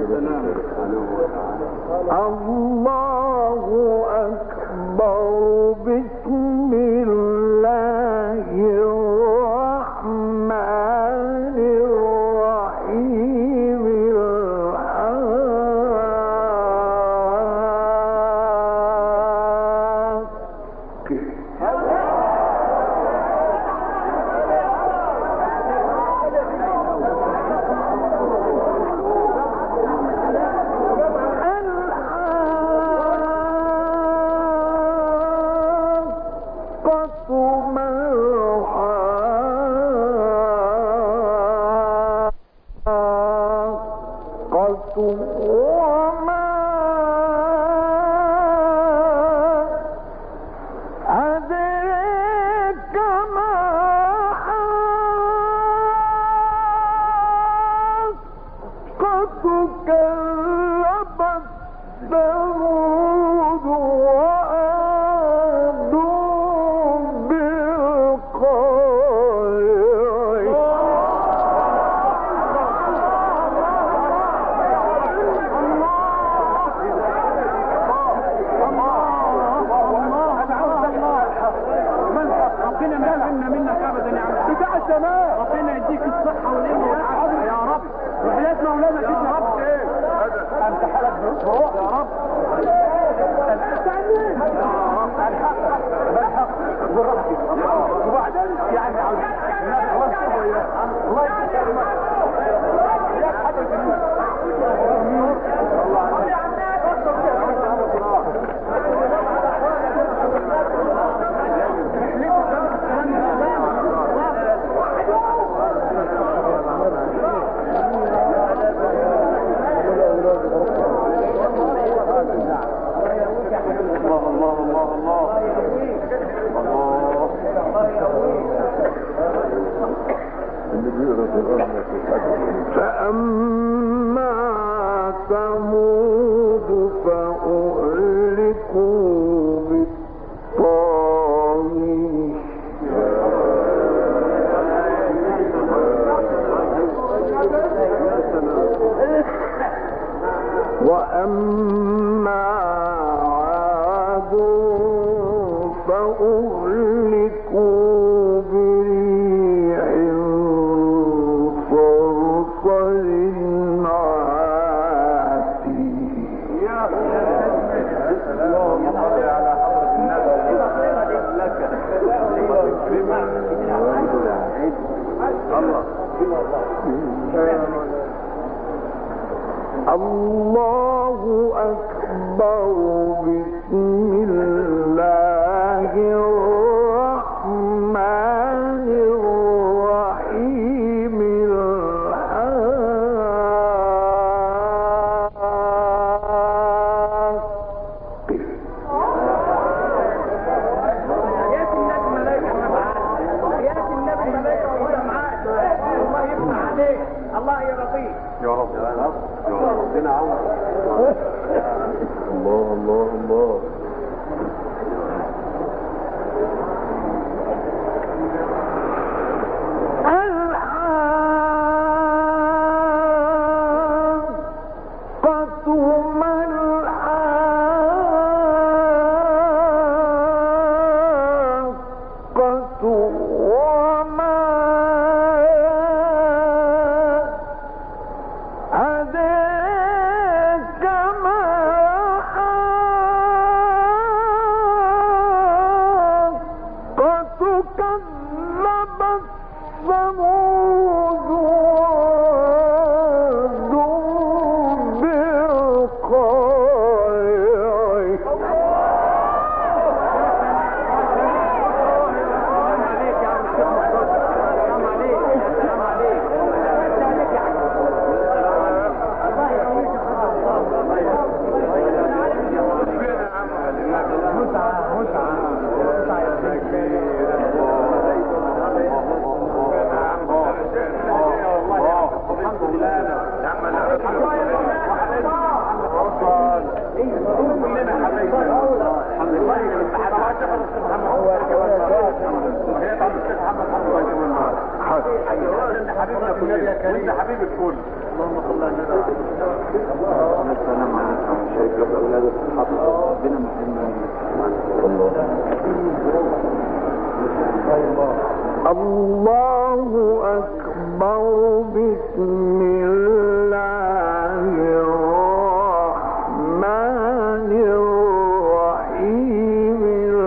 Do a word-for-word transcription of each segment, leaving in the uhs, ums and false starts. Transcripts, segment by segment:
الله أكبر. بسم الله الرحمن الرحيم. ربنا يديك الصحة والعلم والعافية يا رب، وحياة مولانا كده يا رب. ايه انت حالك بروح يا رب. بالحق بالرحمة وبعدين يعني الله يسلمك يا حضرة النور. فأما ثمود فأهلكوا بالطاغية وأما عاد فأهلكوا بريح صرصر الله أكبر. بسم الله الرحمن الرحيم. الله يا لطيف يا رب يا رب يا ربنا عون. الله الله الله. حبيبنا كلنا وانت حبيب الكل. اللهم صل على النبي. الله أكبر. بسم الله الرحمن الرحيم.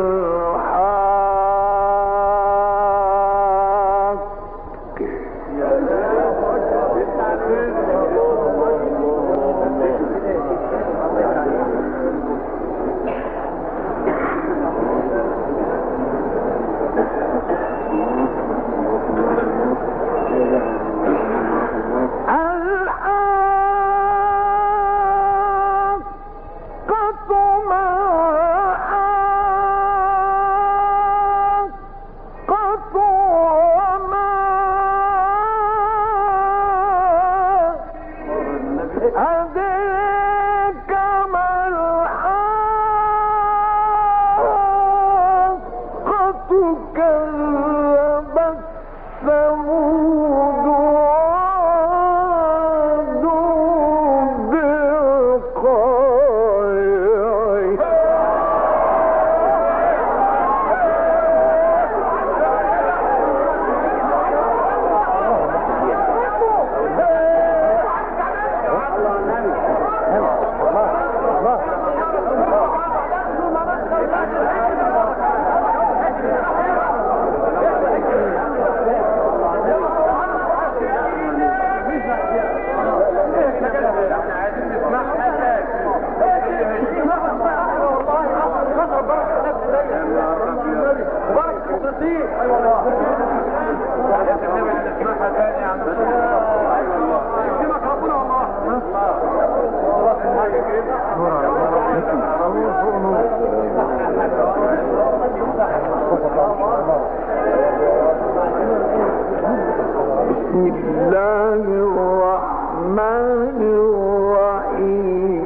بسم الله الرحمن الرحيم.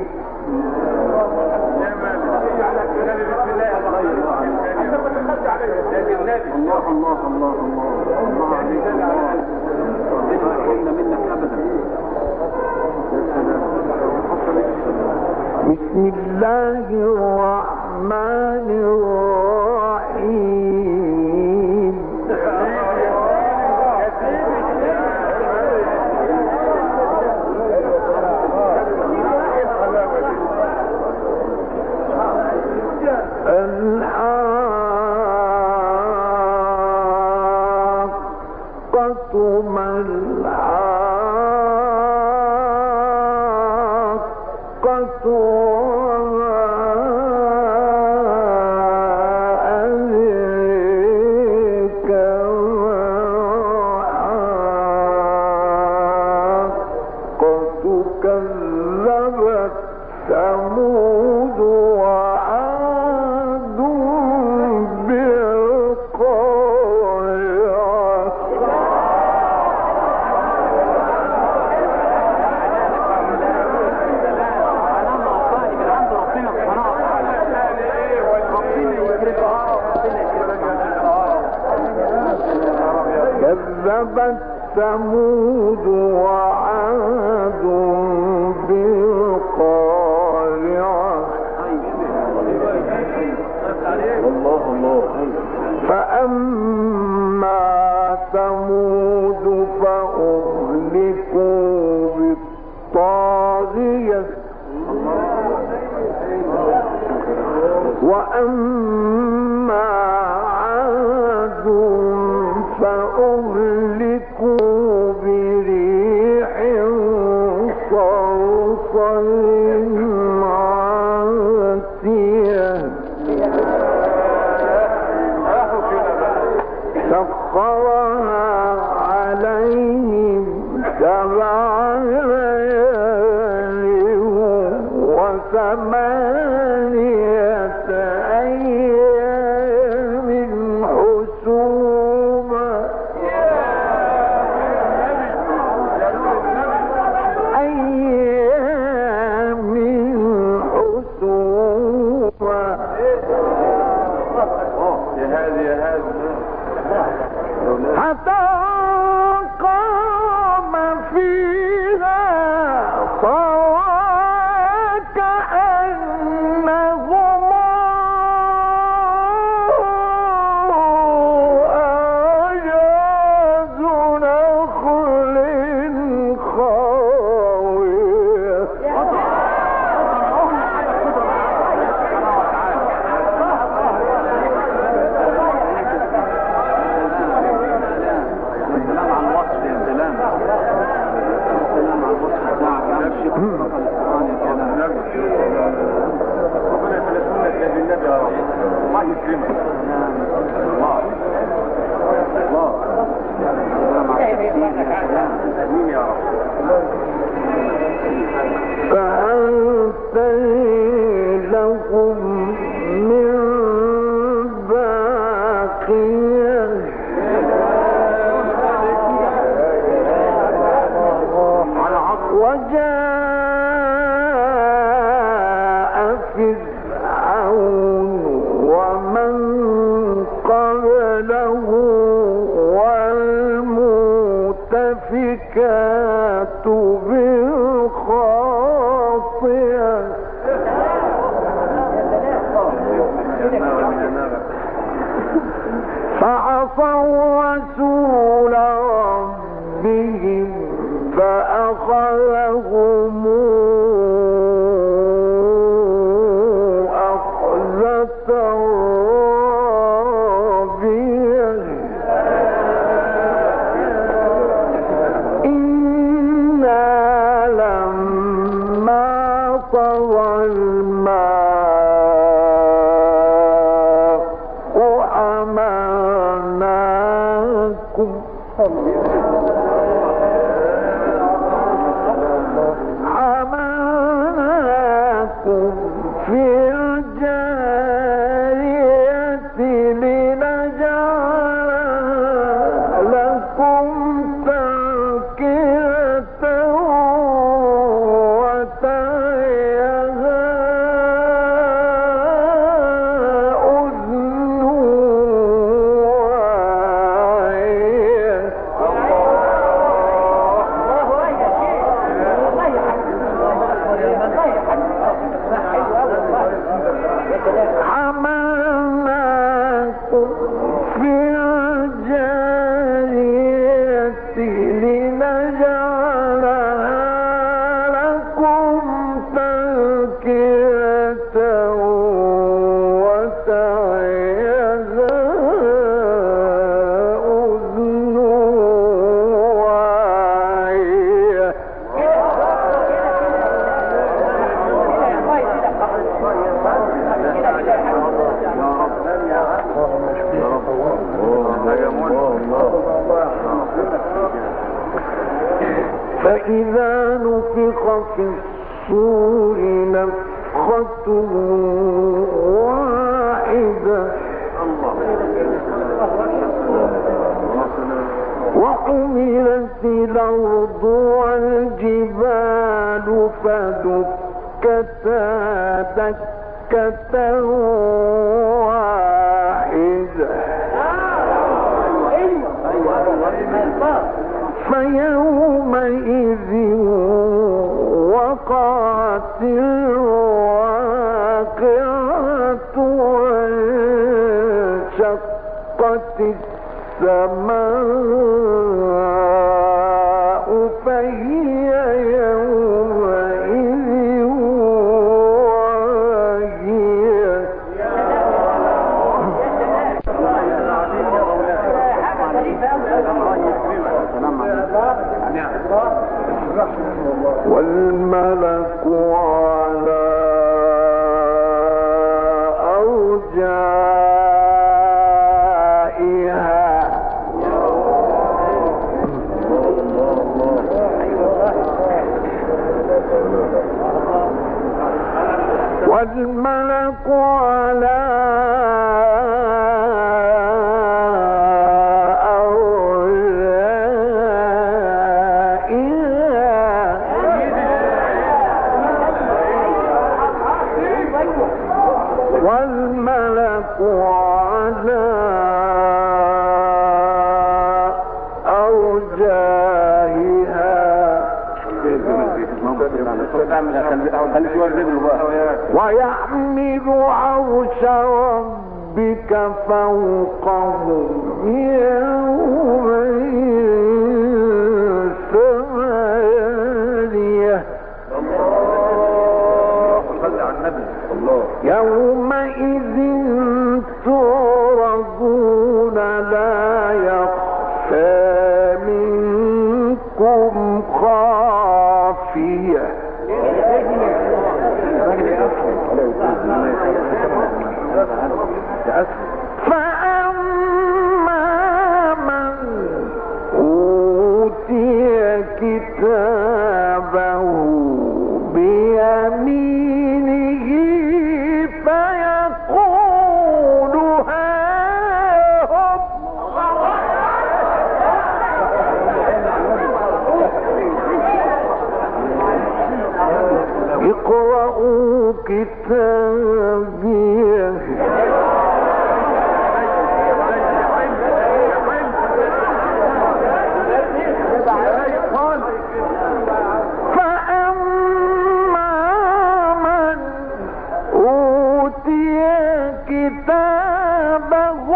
الله الله الله الله عليك الله ربنا يحرمنا منك ابدا. بسم الله الرحمن الرحيم. الحاقة ما الحاقة وما أدريك ما الحاقة. كذبت ثمود وعاد كذبت ثمود وعاد بالقارعة. الله الله. فأما ثمود فأهلكوا بالطاغية وأما عاد فأهلكوا بريح صرصر عاتية سخرها عليهم سبع ليال وثمانية أيام حسوما أيام حسوما. يا هذه يا هذه حتى قام فيها صار كأنه فهل لهم من باقية وجاء فرعون ومن قبله والمؤتفكات بالخاطئة فعصوا رسول ربهم فأخذهم أخذة رابية إنا لما طغى الماء حملناكم حملناكم في الجارية لنجعل لكم تذكرة وتعيها أذن واعية حملناكم في الجارية لنجعلها لكم تذكرة وتعيها أذن واعية فإذا نفخ في الصور نفخة واحدة وحملت الأرض والجبال فدكتا دكة واحدة فيومئذ وقعت الواقعة وانشقت السماء فهي يومئذ واهية والملك على أرجائها والملك على والملك على أرجائها ويحمل عرش ربك فوقهم يومئذ ثمانية يومئذ تعرضون لا يخفى منكم خافية فأما من أوتي كتابه بيمينه فيقول هاهم اقرءوا كتابيه فأما من أوتي كتابه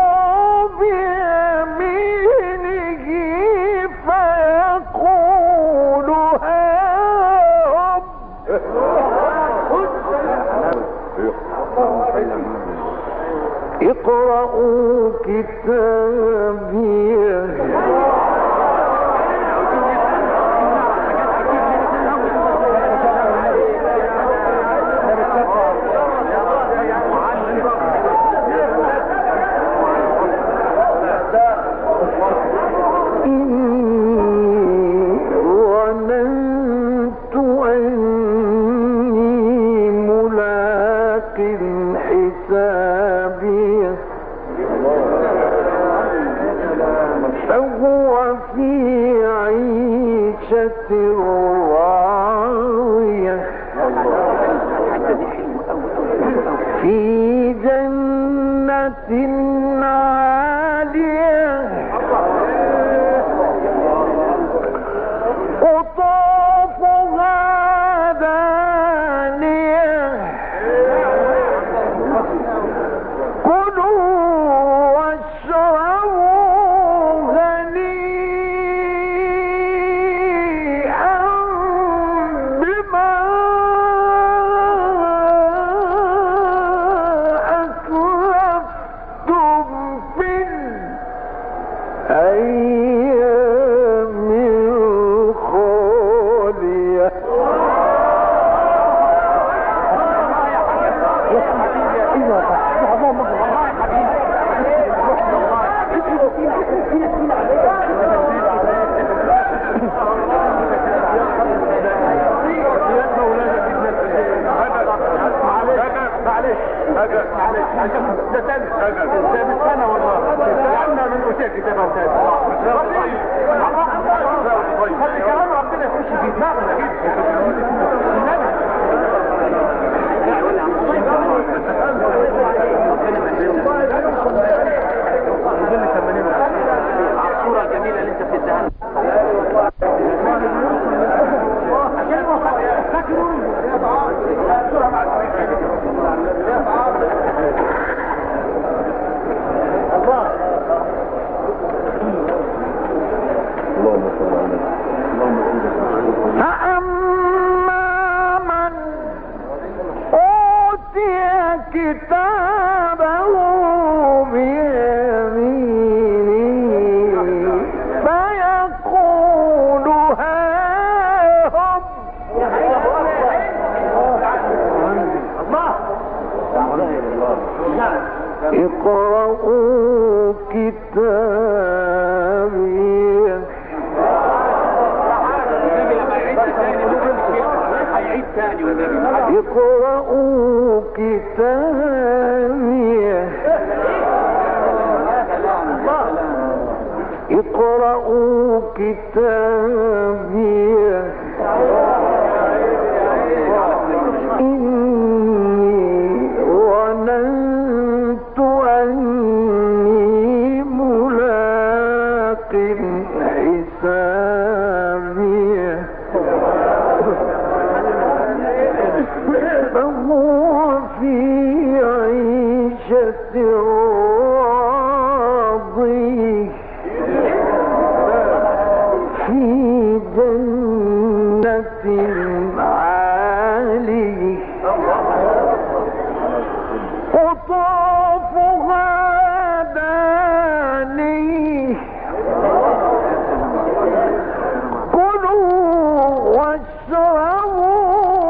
بيمينه فيقول هاهم اقرءوا كتابيه فهو في عيشة راضية في جنة عالية قطوفها دانية كلوا واشربوا هنيئا بما أسلفتم في الأيام الخالية معلش معلش ده تاني ده من سنة والله لعنا من أتاك كتابه وتاني خلي كلام ربنا يخش في دماغنا الصورة الجميلة اللي انت بتديها فأما من أوتي كتابه بيمينه فيقول هاهم اقرءوا كتابيه اقرءوا كتابيه اقرءوا كتابيه إني ظننت أني ملاق حسابيه فهو في عيشة راضية في جنة عالية قطوفها دانية كلوا واشربوا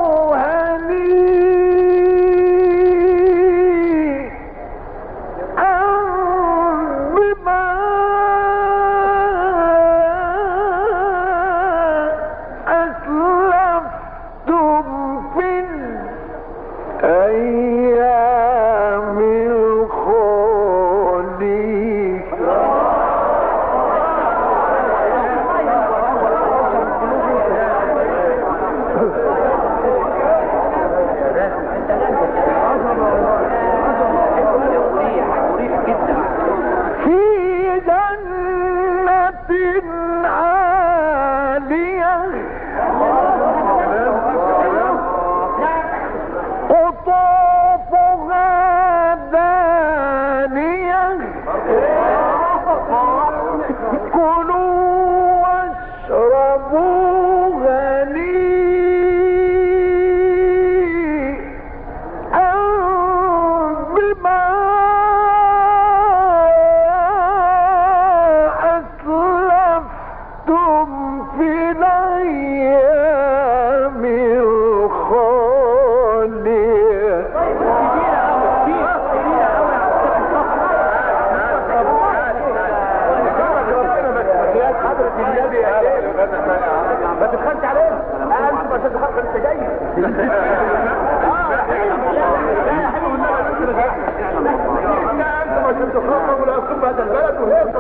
عشان تخاطب ولا تكون هذا البلد وهيك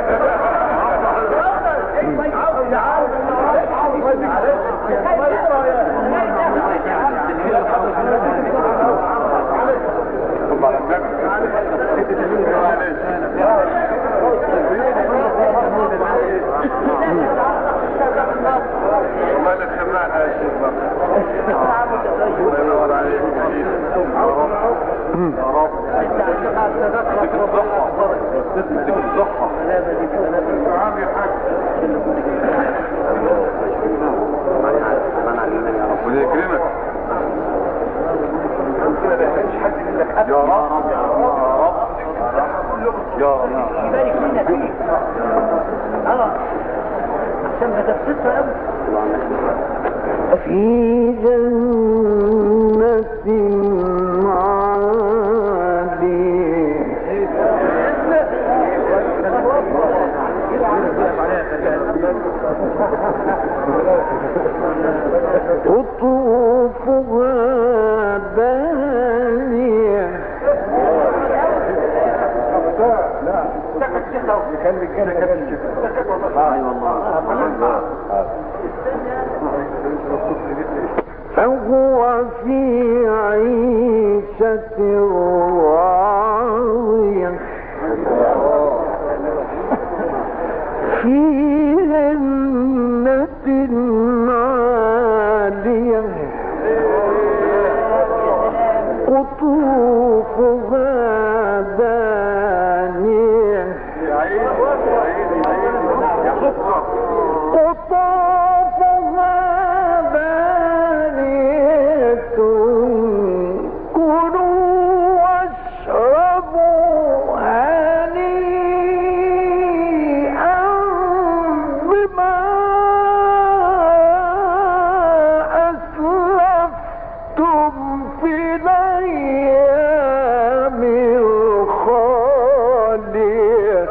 في جنة قطوفها دانية. فهو في عيشة راضية في جنة عالية قطوفها دانية قطوفها دانية كلوا واشربوا هنيئا بما أسلفتم في الأيام الخالية.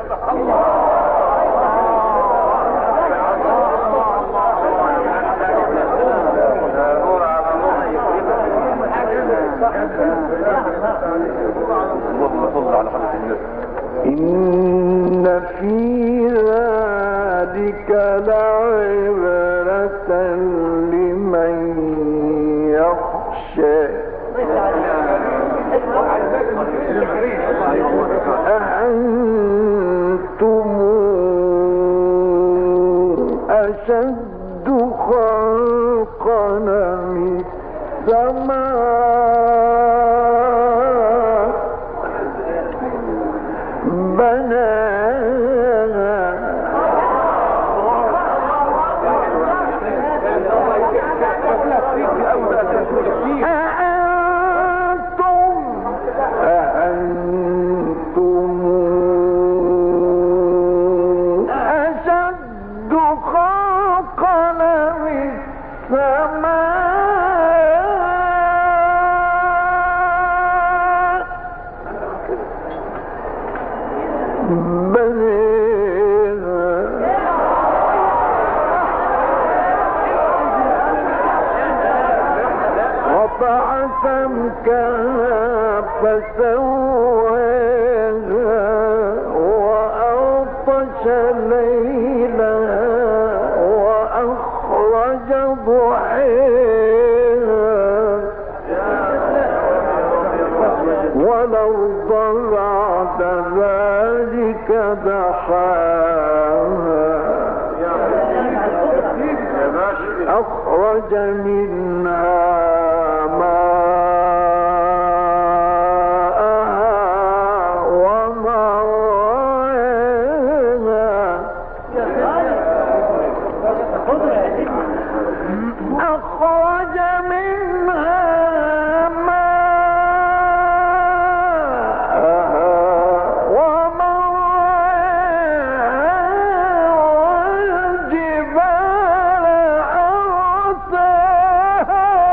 إن في ذلك لعبرة لمن يخشى. أأنتم أشد خلقا من السماء بناها أأنتم أأنتم أشد خلقا من السماء رفع سمكها فسواها وأغطش ليلها وأخرج ضحيها والأرض بعد ذلك دحاها أخرج منها ماءها ومرعاها أخرج منها ماءها ومرعاها والجبال أرساها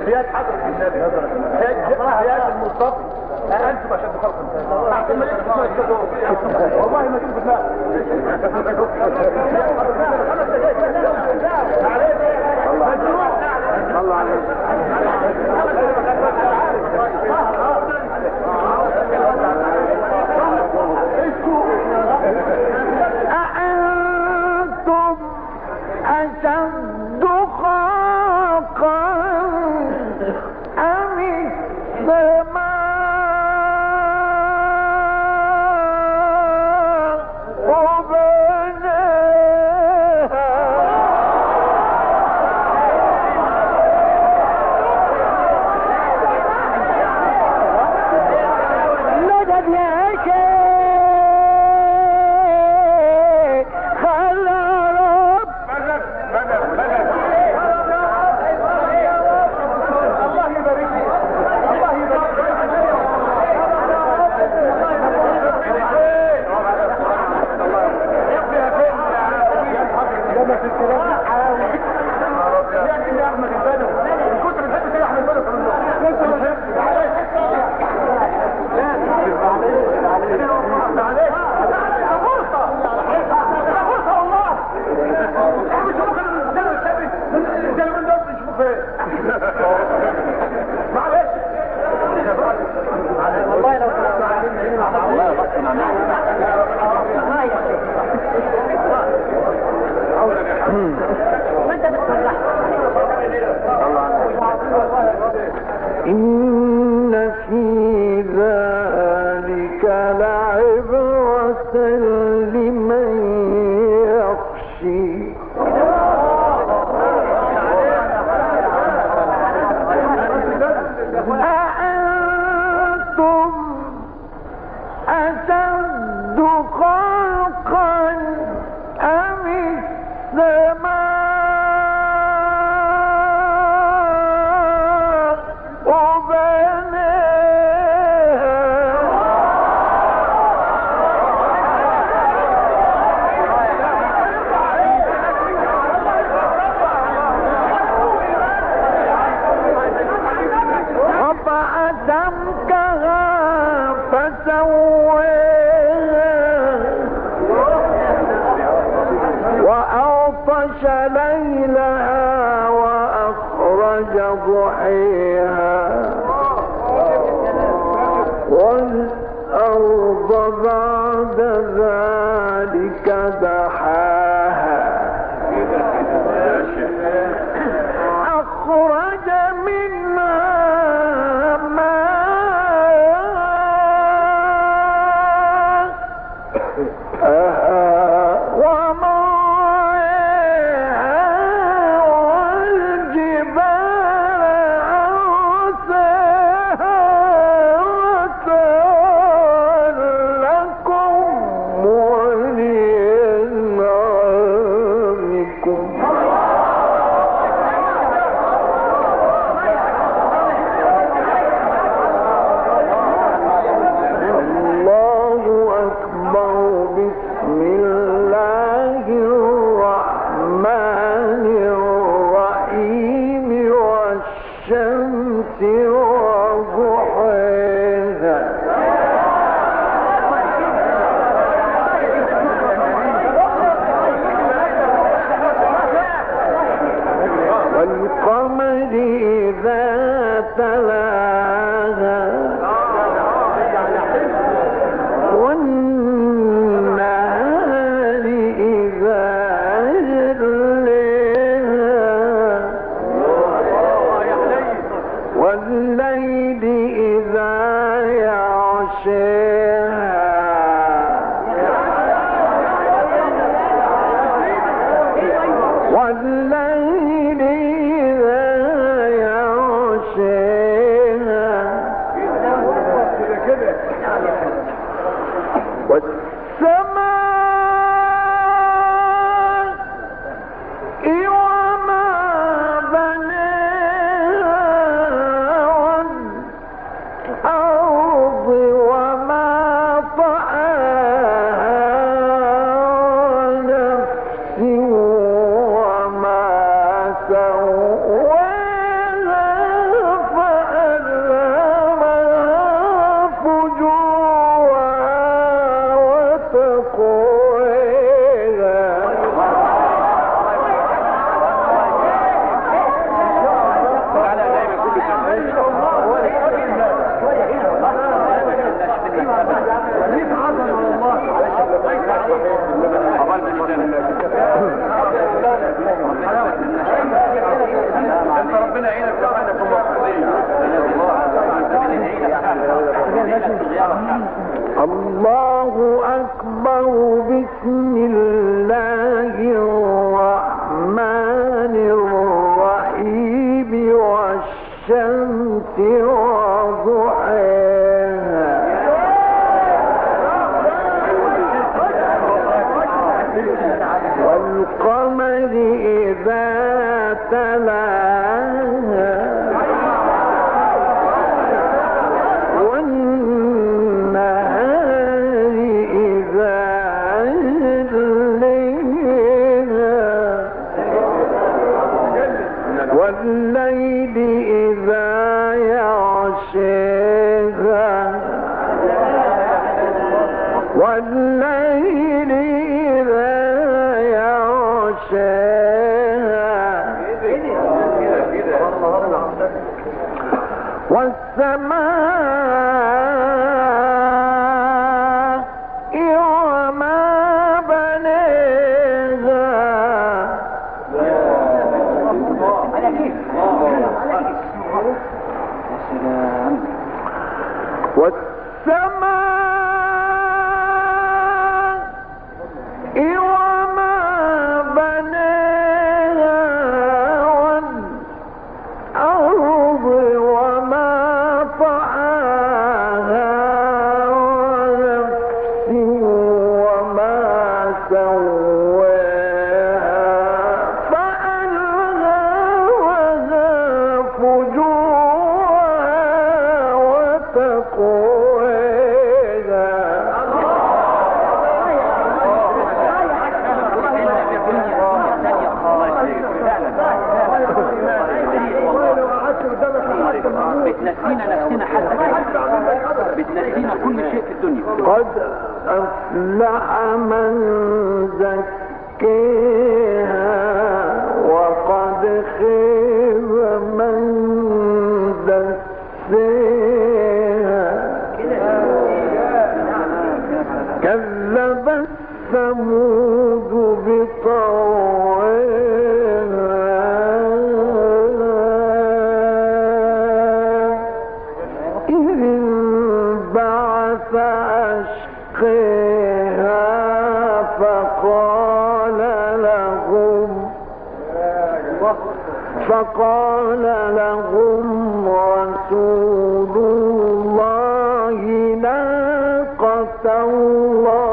بيد حضرة النبي بيد المصطفى انتم اشد خلق والله ما تجيب بالله الله عليك أأنتم أشد خلقا أم السماء بناها مدد يا شيخ خلى رب مدد مدد مدد الله يبارك فيك الله يبارك لما في الكلام حاول لكن يا احمد البدوي كنت بتحب كده احمد البدوي كنت بتحب والله لو كنت علينا والله غصب عنك إن في ذلك لعبرة لمن يخشي أأنتم أشد خلقا أم السماء بناها رفع سمكها فسواها وأغطش ليلها وأخرج ضحيها والأرض بعد ذلك دحاها أخرج منها ماءها ومرعاها والجبال أرساها متاعا لكم ولأنعامكم الله أكبر بسم الله الرحمن الرحيم والشمس وضحاها والقمر إذا تلاها والنهار إذا جلاها والليل إذا يغشاها والليل إذا يغشاها والسماء وما بناها والأرض وما طحاها ونفس وما والقمر إذا تلاها والنهار إذا جليها والليل إذا يغشاها والليل إذا يغشاها والسماء وما بنيها والسماء وما بنيها والأرض وما طحاها ونفس وما سواها فألهمها فجورها وتقواها بتنسينا نفسنا حتى بتنسينا كل شيء في الدنيا. قد أفلح من زكيها وقد خيب من دسيها كذبت ثمود بطغواها إذ انبعث أشقاها فقال لهم فقال لهم رسول الله ناقة الله